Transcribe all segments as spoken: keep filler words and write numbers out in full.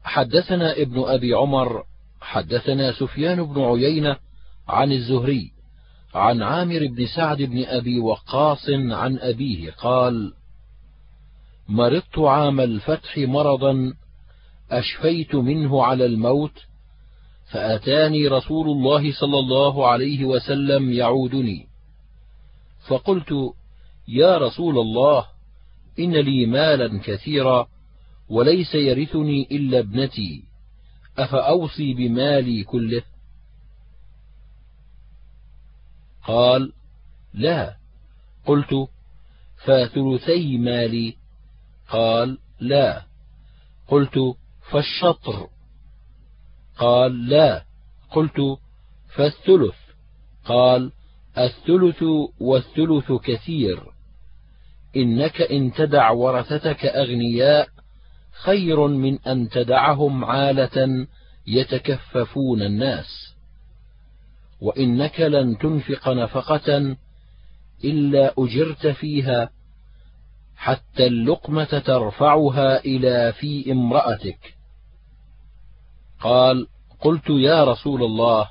حدثنا ابن أبي عمر حدثنا سفيان بن عيينة عن الزهري عن عامر بن سعد بن أبي وقاص عن أبيه قال: مرضت عام الفتح مرضا أشفيت منه على الموت، فأتاني رسول الله صلى الله عليه وسلم يعودني، فقلت: يا رسول الله، إن لي مالا كثيرا وليس يرثني إلا ابنتي، أفأوصي بمالي كله؟ قال: لا. قلت: فثلثي مالي؟ قال: لا. قلت: فالشطر؟ قال: لا. قلت: فالثلث؟ قال: الثلث والثلث كثير، إنك إن تدع ورثتك أغنياء خير من أن تدعهم عالة يتكففون الناس، وإنك لن تنفق نفقة إلا أجرت فيها حتى اللقمة ترفعها إلى في امرأتك. قال: قلت: يا رسول الله،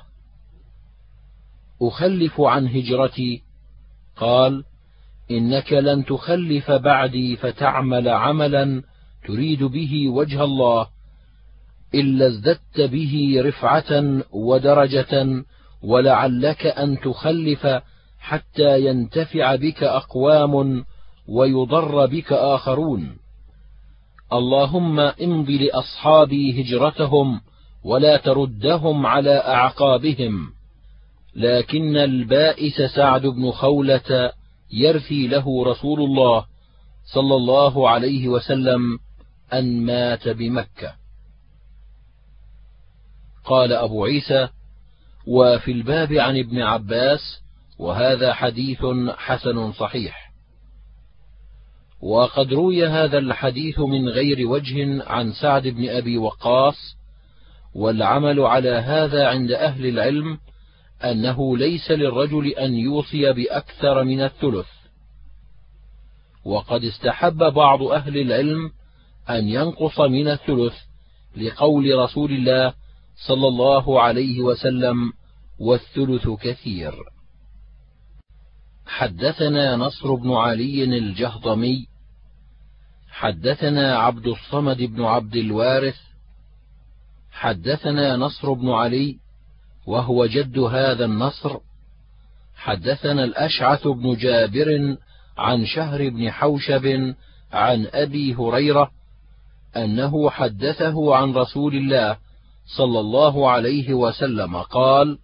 أخلف عن هجرتي؟ قال: إنك لن تخلف بعدي فتعمل عملا تريد به وجه الله إلا ازددت به رفعة ودرجة، ولعلك أن تخلف حتى ينتفع بك أقوام ويضر بك آخرون. اللهم امض لأصحابي هجرتهم ولا تردهم على أعقابهم. لكن البائس سعد بن خولة يرثي له رسول الله صلى الله عليه وسلم أن مات بمكة. قال أبو عيسى: وفي الباب عن ابن عباس، وهذا حديث حسن صحيح. وقد روي هذا الحديث من غير وجه عن سعد بن أبي وقاص، والعمل على هذا عند أهل العلم أنه ليس للرجل أن يوصي بأكثر من الثلث. وقد استحب بعض أهل العلم أن ينقص من الثلث لقول رسول الله صلى الله عليه وسلم: والثلث كثير. حدثنا نصر بن علي الجهضمي حدثنا عبد الصمد بن عبد الوارث حدثنا نصر بن علي وهو جد هذا النصر حدثنا الأشعث بن جابر عن شهر بن حوشب عن أبي هريرة أنه حدثه عن رسول الله صلى الله عليه وسلم قال: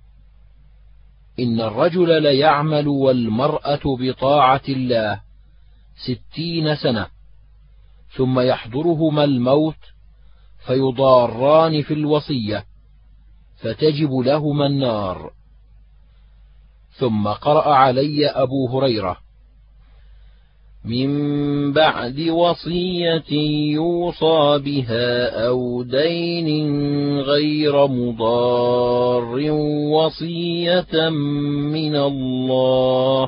إن الرجل ليعمل والمرأة بطاعة الله ستين سنة، ثم يحضرهما الموت فيضاران في الوصية فتجب لهما النار. ثم قرأ علي أبو هريرة: من بعد وصية يوصى بها أو دين غير مضار وصية من الله،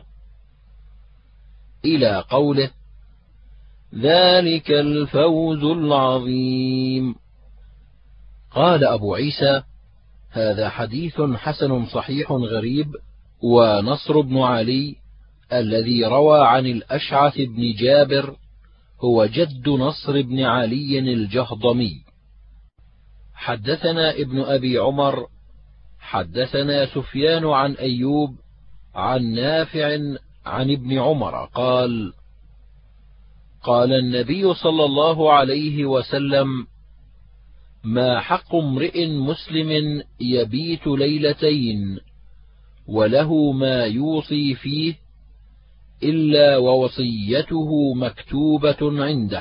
إلى قوله: ذلك الفوز العظيم. قال أبو عيسى: هذا حديث حسن صحيح غريب. ونصر بن علي الذي روى عن الأشعث بن جابر هو جد نصر بن علي الجهضمي. حدثنا ابن أبي عمر حدثنا سفيان عن أيوب عن نافع عن ابن عمر قال: قال النبي صلى الله عليه وسلم: ما حق امرئ مسلم يبيت ليلتين وله ما يوصي فيه إلا ووصيته مكتوبة عنده.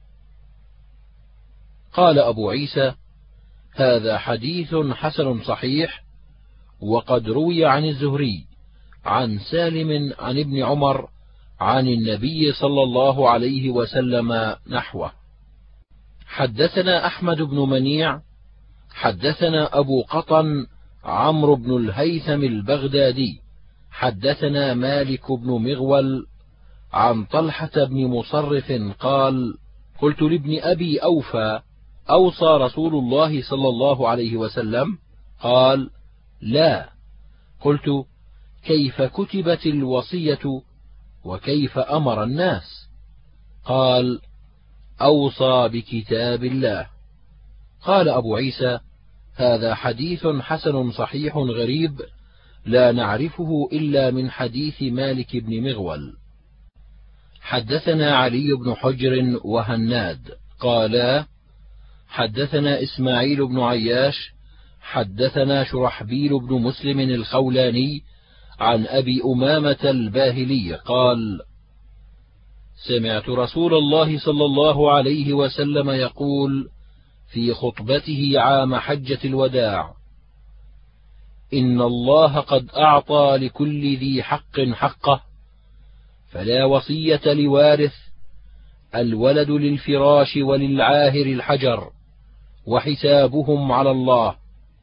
قال أبو عيسى: هذا حديث حسن صحيح. وقد روي عن الزهري عن سالم عن ابن عمر عن النبي صلى الله عليه وسلم نحوه. حدثنا أحمد بن منيع حدثنا أبو قطن عمرو بن الهيثم البغدادي حدثنا مالك بن مغول عن طلحة بن مصرف قال: قلت لابن أبي أوفى: أوصى رسول الله صلى الله عليه وسلم؟ قال: لا. قلت: كيف كتبت الوصية وكيف أمر الناس؟ قال: أوصى بكتاب الله. قال أبو عيسى: هذا حديث حسن صحيح غريب لا نعرفه إلا من حديث مالك بن مغول. حدثنا علي بن حجر وهناد قالا: حدثنا إسماعيل بن عياش حدثنا شرحبيل بن مسلم الخولاني عن أبي أمامة الباهلي قال: سمعت رسول الله صلى الله عليه وسلم يقول في خطبته عام حجة الوداع: إن الله قد أعطى لكل ذي حق حقه، فلا وصية لوارث، الولد للفراش وللعاهر الحجر، وحسابهم على الله.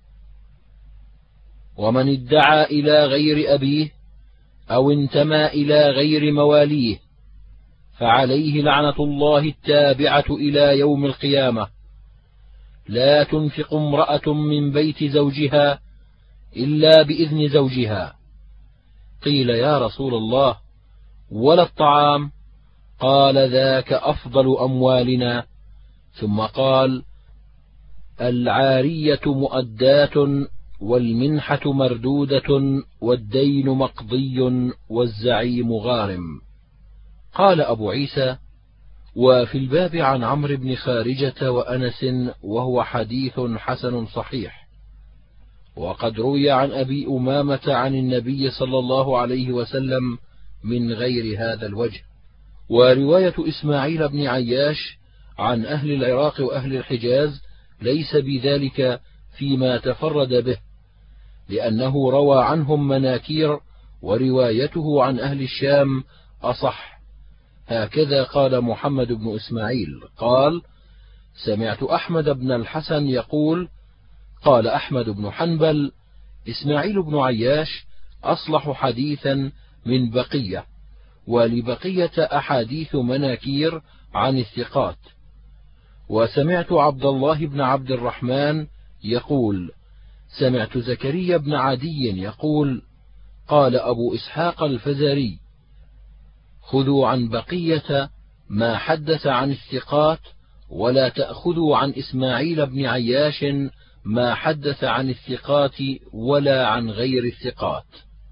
ومن ادعى إلى غير أبيه أو انتمى إلى غير مواليه فعليه لعنة الله التابعة إلى يوم القيامة. لا تنفق امرأة من بيت زوجها إلا بإذن زوجها. قيل: يا رسول الله، ولا الطعام؟ قال: ذاك أفضل أموالنا. ثم قال: العارية مؤداة، والمنحة مردودة، والدين مقضي، والزعيم غارم. قال أبو عيسى: وفي الباب عن عمرو بن خارجة وأنس، وهو حديث حسن صحيح. وقد روي عن أبي أمامة عن النبي صلى الله عليه وسلم من غير هذا الوجه. ورواية إسماعيل بن عياش عن أهل العراق وأهل الحجاز ليس بذلك فيما تفرد به، لأنه روى عنهم مناكير، وروايته عن أهل الشام أصح. هكذا قال محمد بن إسماعيل قال: سمعت أحمد بن الحسن يقول: قال أحمد بن حنبل: إسماعيل بن عياش أصلح حديثا من بقية، ولبقية أحاديث مناكير عن الثقات. وسمعت عبد الله بن عبد الرحمن يقول: سمعت زكريا بن عدي يقول: قال أبو إسحاق الفزاري: خذوا عن بقية ما حدث عن الثقات، ولا تأخذوا عن إسماعيل بن عياش ما حدث عن الثقات ولا عن غير الثقات.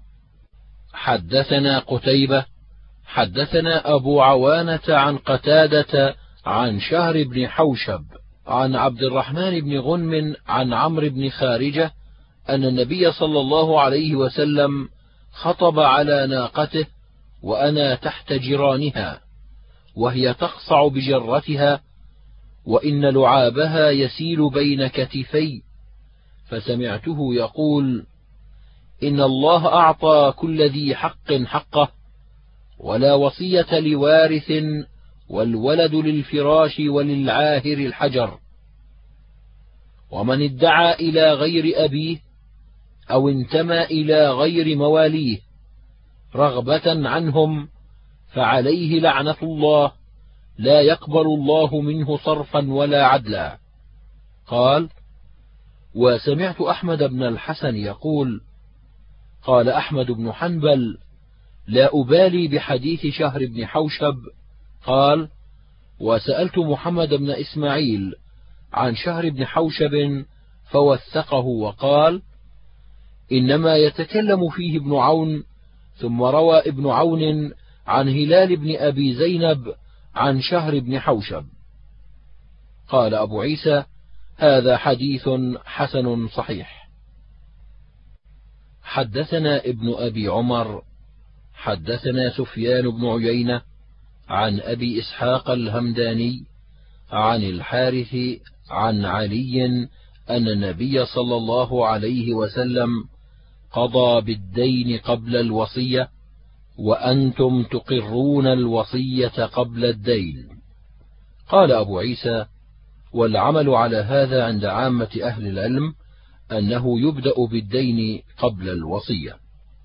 حدثنا قتيبة حدثنا أبو عوانة عن قتادة عن شهر بن حوشب عن عبد الرحمن بن غنم عن عمرو بن خارجة أن النبي صلى الله عليه وسلم خطب على ناقته وأنا تحت جرانها، وهي تقصع بجرتها، وإن لعابها يسيل بين كتفي، فسمعته يقول: إن الله أعطى كل ذي حق حقه، ولا وصية لوارث، والولد للفراش وللعاهر الحجر. ومن ادعى إلى غير أبيه أو انتمى إلى غير مواليه رغبة عنهم فعليه لعنة الله، لا يقبل الله منه صرفا ولا عدلا. قال: وسمعت أحمد بن الحسن يقول: قال أحمد بن حنبل: لا أبالي بحديث شهر بن حوشب. قال: وسألت محمد بن إسماعيل عن شهر بن حوشب فوثقه وقال: إنما يتكلم فيه ابن عون. ثم روى ابن عون عن هلال بن أبي زينب عن شهر بن حوشب. قال أبو عيسى: هذا حديث حسن صحيح. حدثنا ابن أبي عمر حدثنا سفيان بن عيينة عن أبي إسحاق الهمداني عن الحارث عن علي أن النبي صلى الله عليه وسلم قضى بالدين قبل الوصية، وأنتم تقرون الوصية قبل الدين. قال أبو عيسى: والعمل على هذا عند عامة أهل العلم أنه يبدأ بالدين قبل الوصية.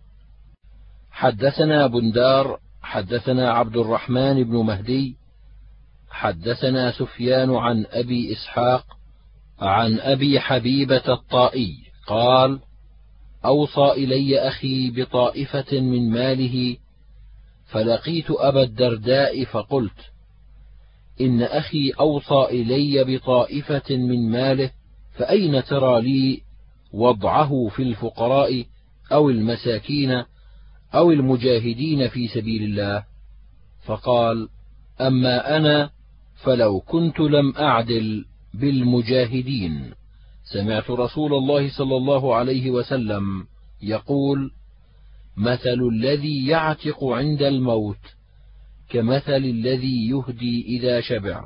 حدثنا بندار حدثنا عبد الرحمن بن مهدي حدثنا سفيان عن أبي إسحاق عن أبي حبيبة الطائي قال: أوصى إلي أخي بطائفة من ماله، فلقيت أبا الدرداء فقلت: إن أخي أوصى إلي بطائفة من ماله، فأين ترى لي وضعه في الفقراء أو المساكين أو المجاهدين في سبيل الله؟ فقال: أما أنا فلو كنت لم أعدل بالمجاهدين، سمعت رسول الله صلى الله عليه وسلم يقول: مثل الذي يعتق عند الموت كمثل الذي يهدي إذا شبع.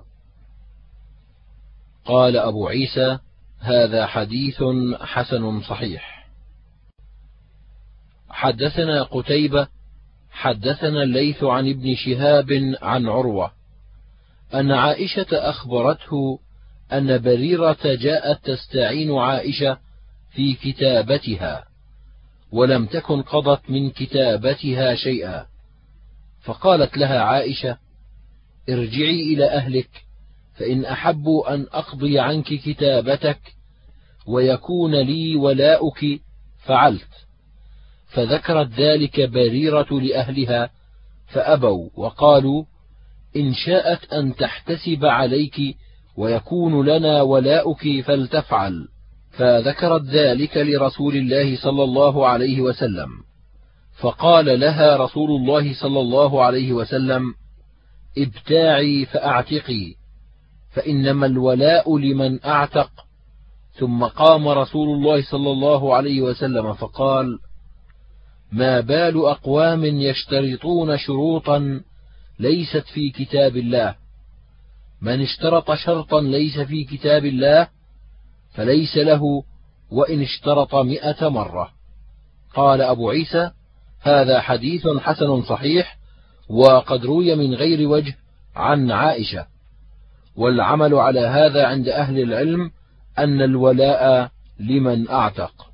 قال أبو عيسى: هذا حديث حسن صحيح. حدثنا قتيبة حدثنا الليث عن ابن شهاب عن عروة أن عائشة أخبرته أن بريرة جاءت تستعين عائشة في كتابتها، ولم تكن قضت من كتابتها شيئا، فقالت لها عائشة: ارجعي إلى أهلك، فإن أحبوا أن أقضي عنك كتابتك ويكون لي ولاؤك فعلت. فذكرت ذلك بريرة لأهلها فأبوا، وقالوا: إن شاءت أن تحتسب عليك ويكون لنا ولاؤك فلتفعل. فذكرت ذلك لرسول الله صلى الله عليه وسلم، فقال لها رسول الله صلى الله عليه وسلم: ابتاعي فأعتقي، فإنما الولاء لمن أعتق. ثم قام رسول الله صلى الله عليه وسلم فقال: ما بال أقوام يشترطون شروطا ليست في كتاب الله، من اشترط شرطا ليس في كتاب الله فليس له وإن اشترط مئة مرة. قال أبو عيسى: هذا حديث حسن صحيح، وقد روي من غير وجه عن عائشة، والعمل على هذا عند أهل العلم أن الولاء لمن أعتق.